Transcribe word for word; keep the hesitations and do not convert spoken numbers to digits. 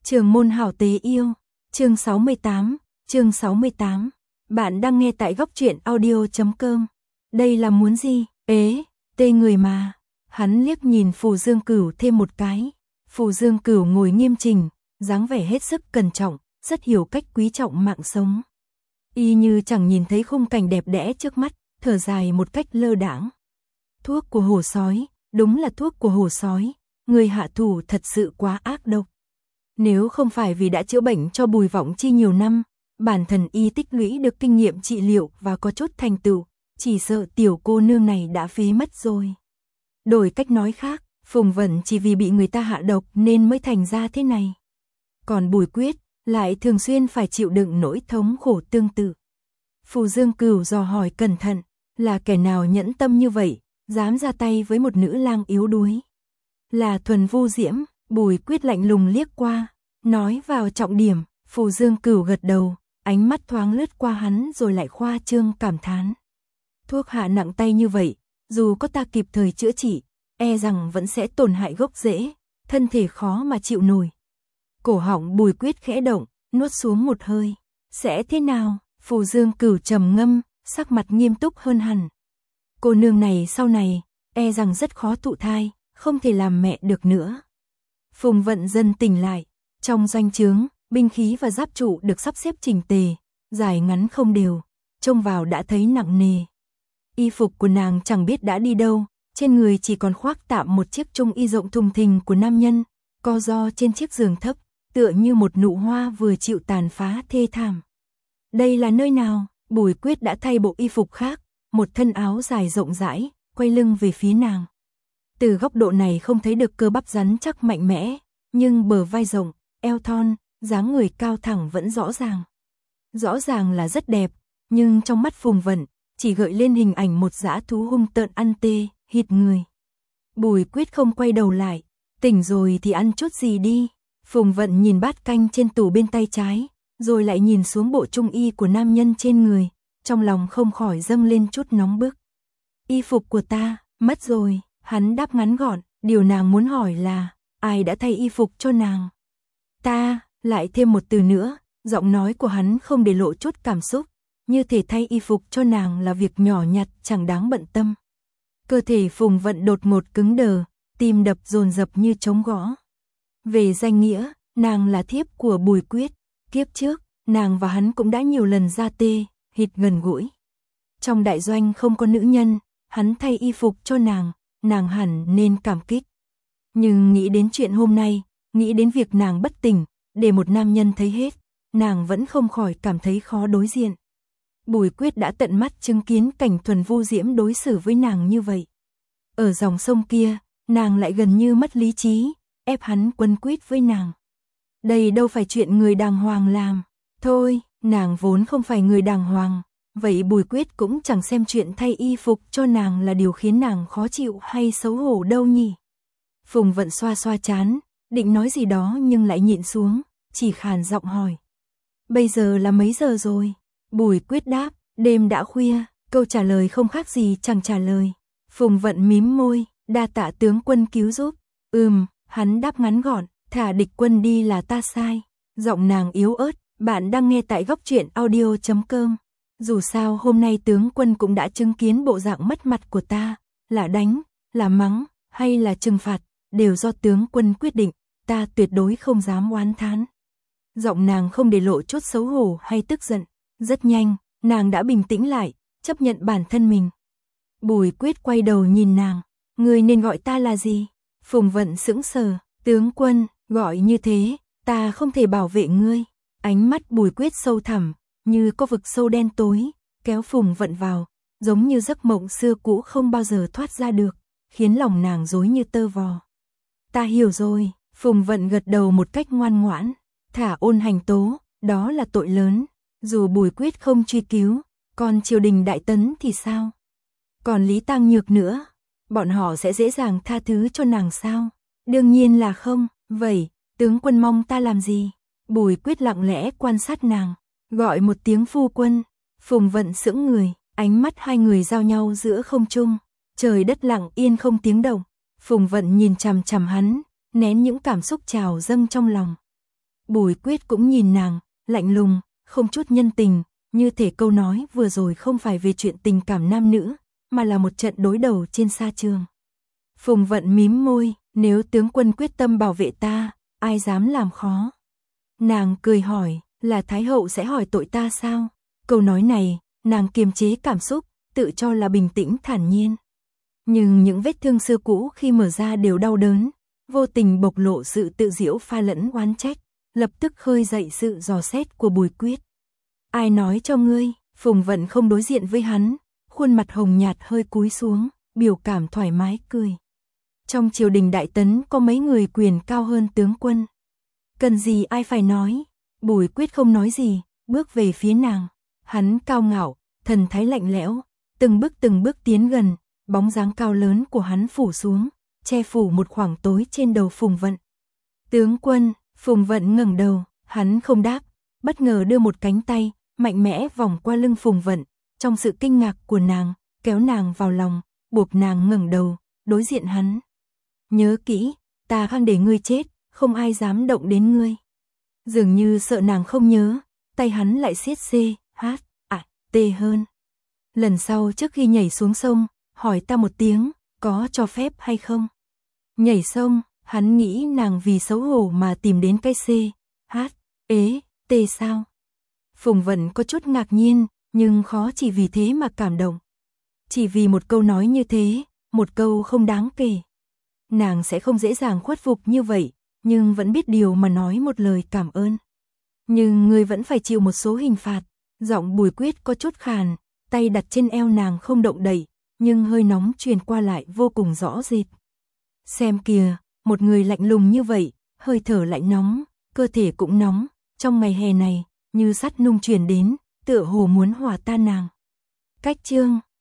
Trường môn hảo tế yêu, chương sáu mươi tám, chương sáu mươi tám. Bạn đang nghe tại góc truyện audio chấm com. Đây là muốn gì? Ế, tê người mà. Hắn liếc nhìn Phù Dương Cửu thêm một cái. Phù Dương Cửu ngồi nghiêm chỉnh, dáng vẻ hết sức cẩn trọng, rất hiểu cách quý trọng mạng sống. Y như chẳng nhìn thấy khung cảnh đẹp đẽ trước mắt, thở dài một cách lơ đãng. Thuốc của hổ sói, đúng là thuốc của hổ sói, người hạ thủ thật sự quá ác độc. Nếu không phải vì đã chữa bệnh cho Bùi Vọng Chi nhiều năm, bản thân y tích lũy được kinh nghiệm trị liệu và có chút thành tựu, chỉ sợ tiểu cô nương này đã phí mất rồi. Đổi cách nói khác, Phùng Vận chỉ vì bị người ta hạ độc nên mới thành ra thế này. Còn Bùi Quyết lại thường xuyên phải chịu đựng nỗi thống khổ tương tự. Phù Dương Cửu dò hỏi cẩn thận, là kẻ nào nhẫn tâm như vậy, dám ra tay với một nữ lang yếu đuối. Là Thuần Vu Diễm. Bùi Quyết lạnh lùng liếc qua, nói vào trọng điểm. Phù Dương Cửu gật đầu, ánh mắt thoáng lướt qua hắn rồi lại khoa trương cảm thán. Thuốc hạ nặng tay như vậy, dù có ta kịp thời chữa trị, e rằng vẫn sẽ tổn hại gốc rễ, thân thể khó mà chịu nổi. Cổ họng Bùi Quyết khẽ động, nuốt xuống một hơi. Sẽ thế nào? Phù Dương Cửu trầm ngâm, sắc mặt nghiêm túc hơn hẳn. Cô nương này sau này, e rằng rất khó thụ thai, không thể làm mẹ được nữa. Phùng Vận dần tỉnh lại, trong doanh trướng, binh khí và giáp trụ được sắp xếp chỉnh tề, dài ngắn không đều, trông vào đã thấy nặng nề. Y phục của nàng chẳng biết đã đi đâu, trên người chỉ còn khoác tạm một chiếc trung y rộng thùng thình của nam nhân, co ro trên chiếc giường thấp, tựa như một nụ hoa vừa chịu tàn phá thê thảm. Đây là nơi nào? Bùi Quyết đã thay bộ y phục khác, một thân áo dài rộng rãi, quay lưng về phía nàng. Từ góc độ này không thấy được cơ bắp rắn chắc mạnh mẽ, nhưng bờ vai rộng, eo thon, dáng người cao thẳng vẫn rõ ràng. Rõ ràng là rất đẹp, nhưng trong mắt Phùng Vận, chỉ gợi lên hình ảnh một dã thú hung tợn ăn tê, hít người. Bùi Quyết không quay đầu lại, tỉnh rồi thì ăn chút gì đi. Phùng Vận nhìn bát canh trên tủ bên tay trái, rồi lại nhìn xuống bộ trung y của nam nhân trên người, trong lòng không khỏi dâng lên chút nóng bức. Y phục của ta, mất rồi. Hắn đáp ngắn gọn, điều nàng muốn hỏi là, ai đã thay y phục cho nàng? Ta, lại thêm một từ nữa, giọng nói của hắn không để lộ chút cảm xúc, như thể thay y phục cho nàng là việc nhỏ nhặt chẳng đáng bận tâm. Cơ thể Phùng Vận đột ngột cứng đờ, tim đập dồn dập như trống gõ. Về danh nghĩa, nàng là thiếp của Bùi Quyết, kiếp trước, nàng và hắn cũng đã nhiều lần ra tê, hít gần gũi. Trong đại doanh không có nữ nhân, hắn thay y phục cho nàng. Nàng hẳn nên cảm kích. Nhưng nghĩ đến chuyện hôm nay, nghĩ đến việc nàng bất tỉnh, để một nam nhân thấy hết, nàng vẫn không khỏi cảm thấy khó đối diện. Bùi Quyết đã tận mắt chứng kiến cảnh Thuần Vu Diễm đối xử với nàng như vậy. Ở dòng sông kia, nàng lại gần như mất lý trí, ép hắn quấn quýt với nàng. Đây đâu phải chuyện người đàng hoàng làm. Thôi, nàng vốn không phải người đàng hoàng. Vậy Bùi Quyết cũng chẳng xem chuyện thay y phục cho nàng là điều khiến nàng khó chịu hay xấu hổ đâu nhỉ. Phùng Vận xoa xoa trán, định nói gì đó nhưng lại nhịn xuống, chỉ khàn giọng hỏi. Bây giờ là mấy giờ rồi? Bùi Quyết đáp, đêm đã khuya, câu trả lời không khác gì chẳng trả lời. Phùng Vận mím môi, đa tạ tướng quân cứu giúp. Ừm, hắn đáp ngắn gọn, thả địch quân đi là ta sai. Giọng nàng yếu ớt, bạn đang nghe tại góc truyện audio chấm com. Dù sao hôm nay tướng quân cũng đã chứng kiến bộ dạng mất mặt của ta, là đánh, là mắng, hay là trừng phạt, đều do tướng quân quyết định, ta tuyệt đối không dám oán thán. Giọng nàng không để lộ chút xấu hổ hay tức giận, rất nhanh, nàng đã bình tĩnh lại, chấp nhận bản thân mình. Bùi Quyết quay đầu nhìn nàng, người nên gọi ta là gì? Phùng Vận sững sờ, tướng quân, gọi như thế, ta không thể bảo vệ ngươi. Ánh mắt Bùi Quyết sâu thẳm, như có vực sâu đen tối, kéo Phùng Vận vào, giống như giấc mộng xưa cũ không bao giờ thoát ra được, khiến lòng nàng rối như tơ vò. Ta hiểu rồi, Phùng Vận gật đầu một cách ngoan ngoãn, thả ôn hành tố, đó là tội lớn, dù Bùi Quyết không truy cứu, còn triều đình Đại Tấn thì sao? Còn Lý Tăng Nhược nữa, bọn họ sẽ dễ dàng tha thứ cho nàng sao? Đương nhiên là không, vậy, tướng quân mong ta làm gì? Bùi Quyết lặng lẽ quan sát nàng. Gọi một tiếng phu quân, Phùng Vận sững người, ánh mắt hai người giao nhau giữa không trung, trời đất lặng yên không tiếng động. Phùng Vận nhìn chằm chằm hắn, nén những cảm xúc trào dâng trong lòng. Bùi Quyết cũng nhìn nàng, lạnh lùng, không chút nhân tình, như thể câu nói vừa rồi không phải về chuyện tình cảm nam nữ, mà là một trận đối đầu trên sa trường. Phùng Vận mím môi, nếu tướng quân quyết tâm bảo vệ ta, ai dám làm khó. Nàng cười hỏi, là Thái hậu sẽ hỏi tội ta sao? Câu nói này, nàng kiềm chế cảm xúc, tự cho là bình tĩnh thản nhiên. Nhưng những vết thương xưa cũ khi mở ra đều đau đớn, vô tình bộc lộ sự tự giễu pha lẫn oán trách, lập tức khơi dậy sự dò xét của Bùi Quyết. Ai nói cho ngươi? Phùng Vận không đối diện với hắn, khuôn mặt hồng nhạt hơi cúi xuống, biểu cảm thoải mái cười. Trong triều đình Đại Tấn có mấy người quyền cao hơn tướng quân. Cần gì ai phải nói? Bùi Quyết không nói gì, bước về phía nàng. Hắn cao ngạo, thần thái lạnh lẽo, từng bước từng bước tiến gần, bóng dáng cao lớn của hắn phủ xuống, che phủ một khoảng tối trên đầu Phùng Vận. Tướng quân, Phùng Vận ngẩng đầu, hắn không đáp, bất ngờ đưa một cánh tay, mạnh mẽ vòng qua lưng Phùng Vận, trong sự kinh ngạc của nàng, kéo nàng vào lòng, buộc nàng ngẩng đầu, đối diện hắn. Nhớ kỹ, ta khăng để ngươi chết, không ai dám động đến ngươi. Dường như sợ nàng không nhớ, tay hắn lại siết C, H, à, T hơn. Lần sau trước khi nhảy xuống sông, hỏi ta một tiếng, có cho phép hay không? Nhảy sông, hắn nghĩ nàng vì xấu hổ mà tìm đến cái C, H, ế, T sao? Phùng Vận có chút ngạc nhiên, nhưng khó chỉ vì thế mà cảm động. Chỉ vì một câu nói như thế, một câu không đáng kể. Nàng sẽ không dễ dàng khuất phục như vậy, nhưng vẫn biết điều mà nói một lời cảm ơn. Nhưng ngươi vẫn phải chịu một số hình phạt. Giọng Bùi Quyết có chút khàn, tay đặt trên eo nàng không động đậy, nhưng hơi nóng truyền qua lại vô cùng rõ rệt. Xem kìa, một người lạnh lùng như vậy, hơi thở lại nóng, cơ thể cũng nóng, trong ngày hè này, như sắt nung truyền đến, tựa hồ muốn hòa tan nàng. Cách chương